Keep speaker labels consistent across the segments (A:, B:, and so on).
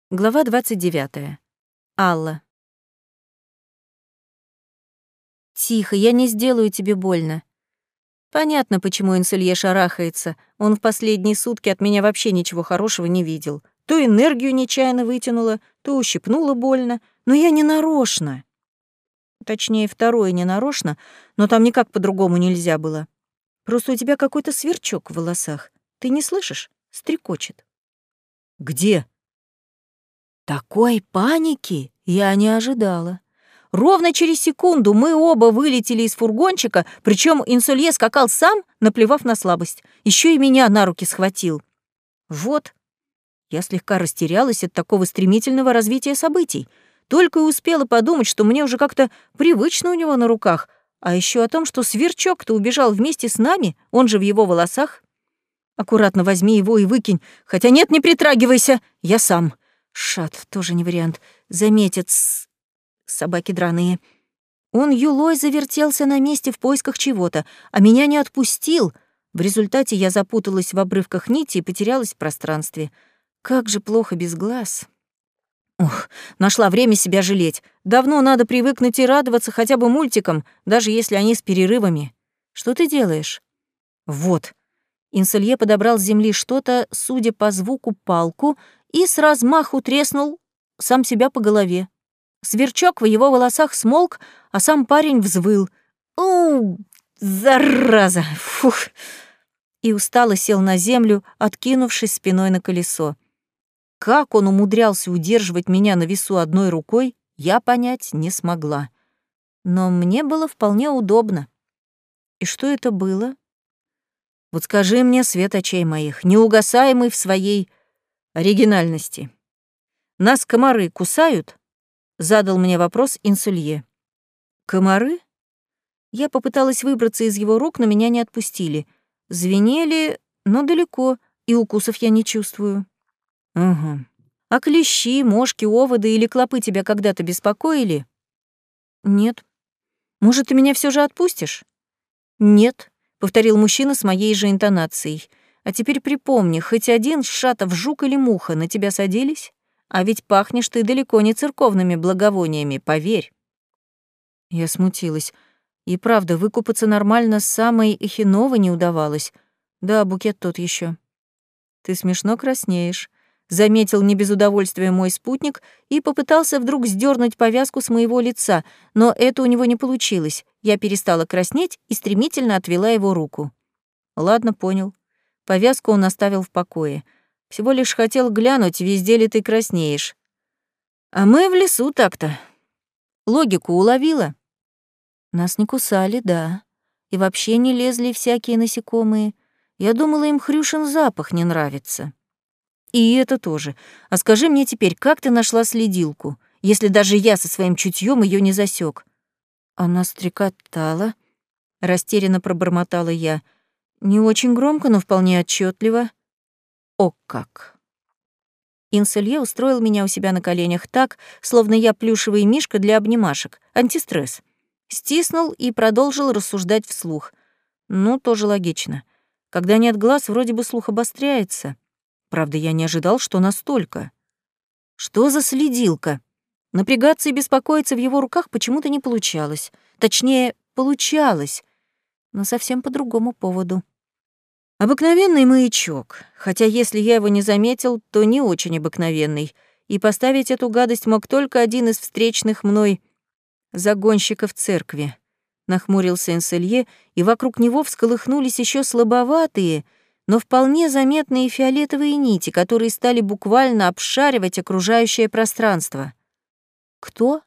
A: Глава 29. Алла. «Тихо, я не сделаю тебе больно». Понятно, почему Инсулье шарахается. Он в последние сутки от меня вообще ничего хорошего не видел. То энергию нечаянно вытянула, то ущипнула больно. Но я не нарочно. Точнее, второе не нарочно, но там никак по-другому нельзя было. Просто у тебя какой-то сверчок в волосах. Ты не слышишь? Стрекочет. «Где?» Такой паники я не ожидала. Ровно через секунду мы оба вылетели из фургончика, причем Инсулье скакал сам, наплевав на слабость. Еще и меня на руки схватил. Вот. Я слегка растерялась от такого стремительного развития событий. Только и успела подумать, что мне уже как-то привычно у него на руках, а еще о том, что сверчок-то убежал вместе с нами, он же в его волосах. Аккуратно возьми его и выкинь. Хотя нет, не притрагивайся, я сам. Шат тоже не вариант. Заметят собаки драные. Он юлой завертелся на месте в поисках чего-то, а меня не отпустил. В результате я запуталась в обрывках нити и потерялась в пространстве. Как же плохо без глаз. Ох, нашла время себя жалеть. Давно надо привыкнуть и радоваться хотя бы мультикам, даже если они с перерывами. Что ты делаешь? Вот. Инсулье подобрал с земли что-то, судя по звуку, палку, и с размаху треснул сам себя по голове. Сверчок в его волосах смолк, а сам парень взвыл. «У, зараза! Фух!» И устало сел на землю, откинувшись спиной на колесо. Как он умудрялся удерживать меня на весу одной рукой, я понять не смогла. Но мне было вполне удобно. И что это было? Вот скажи мне, свет очей моих, неугасаемый в своей оригинальности. Нас комары кусают? Задал мне вопрос Инсулье. Комары? Я попыталась выбраться из его рук, но меня не отпустили. Звенели, но далеко, и укусов я не чувствую. Угу. А клещи, мошки, оводы или клопы тебя когда-то беспокоили? Нет. Может, ты меня все же отпустишь? Нет, повторил мужчина с моей же интонацией. А теперь припомни, хоть один шатов жук или муха на тебя садились? А ведь пахнешь ты далеко не церковными благовониями, поверь. Я смутилась. И правда, выкупаться нормально с самой Эхиновой не удавалось. Да, букет тот еще. Ты смешно краснеешь, заметил не без удовольствия мой спутник и попытался вдруг сдернуть повязку с моего лица, но это у него не получилось. Я перестала краснеть и стремительно отвела его руку. Ладно, понял. Повязку он оставил в покое. Всего лишь хотел глянуть, везде ли ты краснеешь. А мы в лесу так-то. Логику уловила? Нас не кусали, да. И вообще не лезли всякие насекомые. Я думала, им Хрюшин запах не нравится. И это тоже. А скажи мне теперь, как ты нашла следилку, если даже я со своим чутьем ее не засек? Она стрекотала, растерянно пробормотала я. Не очень громко, но вполне отчетливо. О как! Инсулье устроил меня у себя на коленях так, словно я плюшевый мишка для обнимашек. Антистресс. Стиснул и продолжил рассуждать вслух. Ну, тоже логично. Когда нет глаз, вроде бы слух обостряется. Правда, я не ожидал, что настолько. Что за следилка? Напрягаться и беспокоиться в его руках почему-то не получалось. Точнее, получалось, но совсем по другому поводу. Обыкновенный маячок, хотя если я его не заметил, то не очень обыкновенный, и поставить эту гадость мог только один из встречных мной загонщиков церкви. Нахмурился Инсулье, и вокруг него всколыхнулись еще слабоватые, но вполне заметные фиолетовые нити, которые стали буквально обшаривать окружающее пространство. Кто?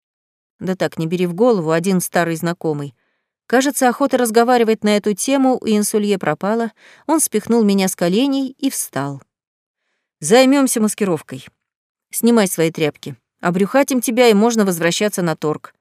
A: Да так, не бери в голову, один старый знакомый. Кажется, охота разговаривать на эту тему у Инсулье пропала. Он спихнул меня с коленей и встал. Займемся маскировкой. Снимай свои тряпки. Обрюхатим тебя, и можно возвращаться на торг.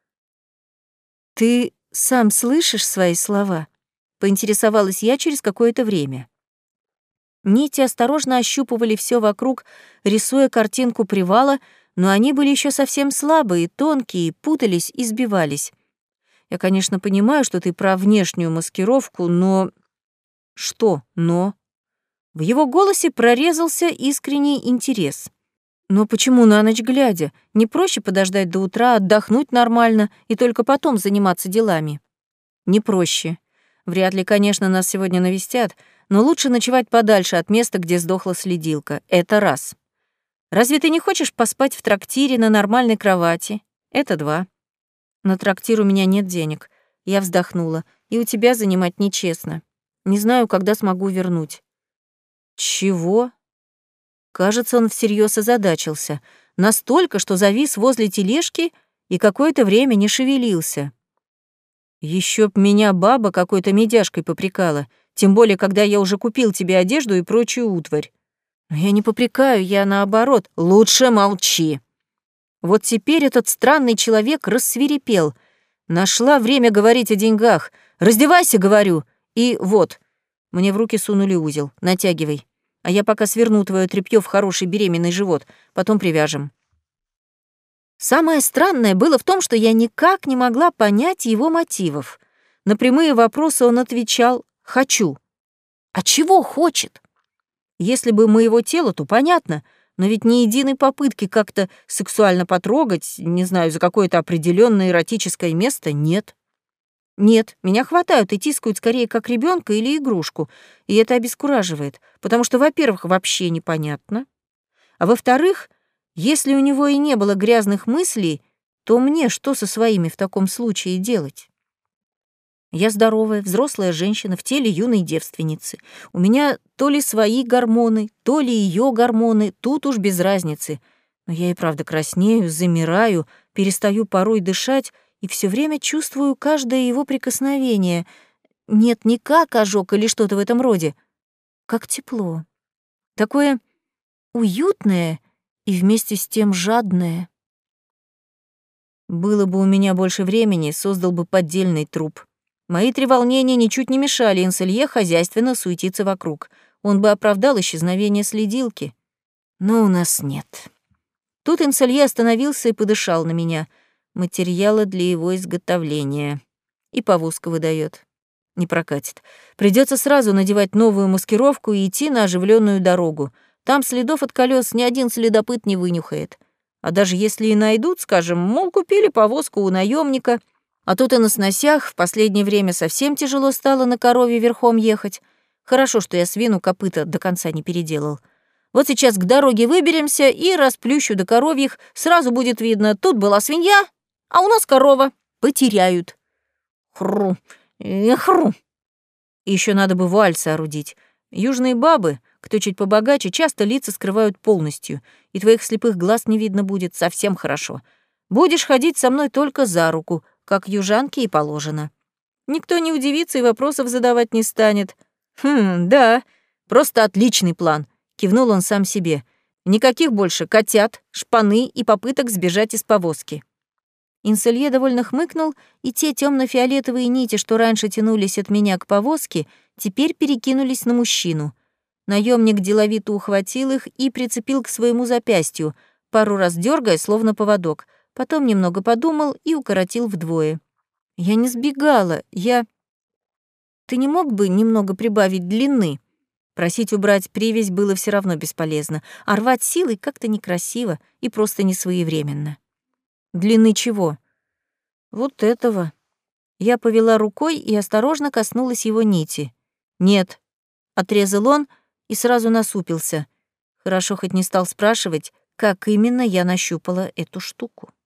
A: Ты сам слышишь свои слова? Поинтересовалась я через какое-то время. Нити осторожно ощупывали все вокруг, рисуя картинку привала, но они были еще совсем слабые, тонкие, путались и сбивались. Я, конечно, понимаю, что ты про внешнюю маскировку, но... Что «но»? В его голосе прорезался искренний интерес. Но почему на ночь глядя? Не проще подождать до утра, отдохнуть нормально и только потом заниматься делами? Не проще. Вряд ли, конечно, нас сегодня навестят, но лучше ночевать подальше от места, где сдохла следилка. Это раз. Разве ты не хочешь поспать в трактире на нормальной кровати? Это два. На трактир у меня нет денег. Я вздохнула. И у тебя занимать нечестно. Не знаю, когда смогу вернуть. Чего? Кажется, он всерьез озадачился. Настолько, что завис возле тележки и какое-то время не шевелился. Еще б меня баба какой-то медяшкой попрекала, тем более, когда я уже купил тебе одежду и прочую утварь. Но я не попрекаю, я наоборот. Лучше молчи. Вот теперь этот странный человек рассвирепел. Нашла время говорить о деньгах. Раздевайся, говорю. И вот, мне в руки сунули узел. Натягивай. А я пока сверну твое тряпье в хороший беременный живот, потом привяжем. Самое странное было в том, что я никак не могла понять его мотивов. На прямые вопросы он отвечал «хочу». А чего хочет? Если бы моего тела, то понятно, но ведь ни единой попытки как-то сексуально потрогать, не знаю, за какое-то определенное эротическое место нет. Нет, меня хватают и тискают скорее как ребенка или игрушку, и это обескураживает, потому что, во-первых, вообще непонятно, а во-вторых, если у него и не было грязных мыслей, то мне что со своими в таком случае делать? Я здоровая, взрослая женщина в теле юной девственницы. У меня то ли свои гормоны, то ли ее гормоны, тут уж без разницы. Но я и правда краснею, замираю, перестаю порой дышать и все время чувствую каждое его прикосновение. Нет, не как ожог или что-то в этом роде, как тепло. Такое уютное и вместе с тем жадное. Было бы у меня больше времени, создал бы поддельный труп. Мои треволнения ничуть не мешали Инселье хозяйственно суетиться вокруг. Он бы оправдал исчезновение следилки. Но у нас нет. Тут Инселье остановился и подышал на меня. Материалы для его изготовления. И повозка выдает. Не прокатит. Придется сразу надевать новую маскировку и идти на оживленную дорогу. Там следов от колес ни один следопыт не вынюхает. А даже если и найдут, скажем, мол, купили повозку у наемника, а тут и на сносях в последнее время совсем тяжело стало на корове верхом ехать. Хорошо, что я свину копыта до конца не переделал. Вот сейчас к дороге выберемся и расплющу до коровьих, сразу будет видно, тут была свинья, а у нас корова. Потеряют. Хру, хру. Еще надо бы вуаль соорудить. Южные бабы, кто чуть побогаче, часто лица скрывают полностью, и твоих слепых глаз не видно будет, совсем хорошо. Будешь ходить со мной только за руку, как южанке и положено. Никто не удивится и вопросов задавать не станет. Да, просто отличный план, кивнул он сам себе. Никаких больше котят, шпаны и попыток сбежать из повозки. Инселье довольно хмыкнул, и те темно-фиолетовые нити, что раньше тянулись от меня к повозке, теперь перекинулись на мужчину. Наемник деловито ухватил их и прицепил к своему запястью, пару раз дергая, словно поводок, потом немного подумал и укоротил вдвое. Я не сбегала, Ты не мог бы немного прибавить длины? Просить убрать привязь было все равно бесполезно, а рвать силой как-то некрасиво и просто несвоевременно. Длины чего? Вот этого. Я повела рукой и осторожно коснулась его нити. Нет, отрезал он и сразу насупился. Хорошо хоть не стал спрашивать, как именно я нащупала эту штуку.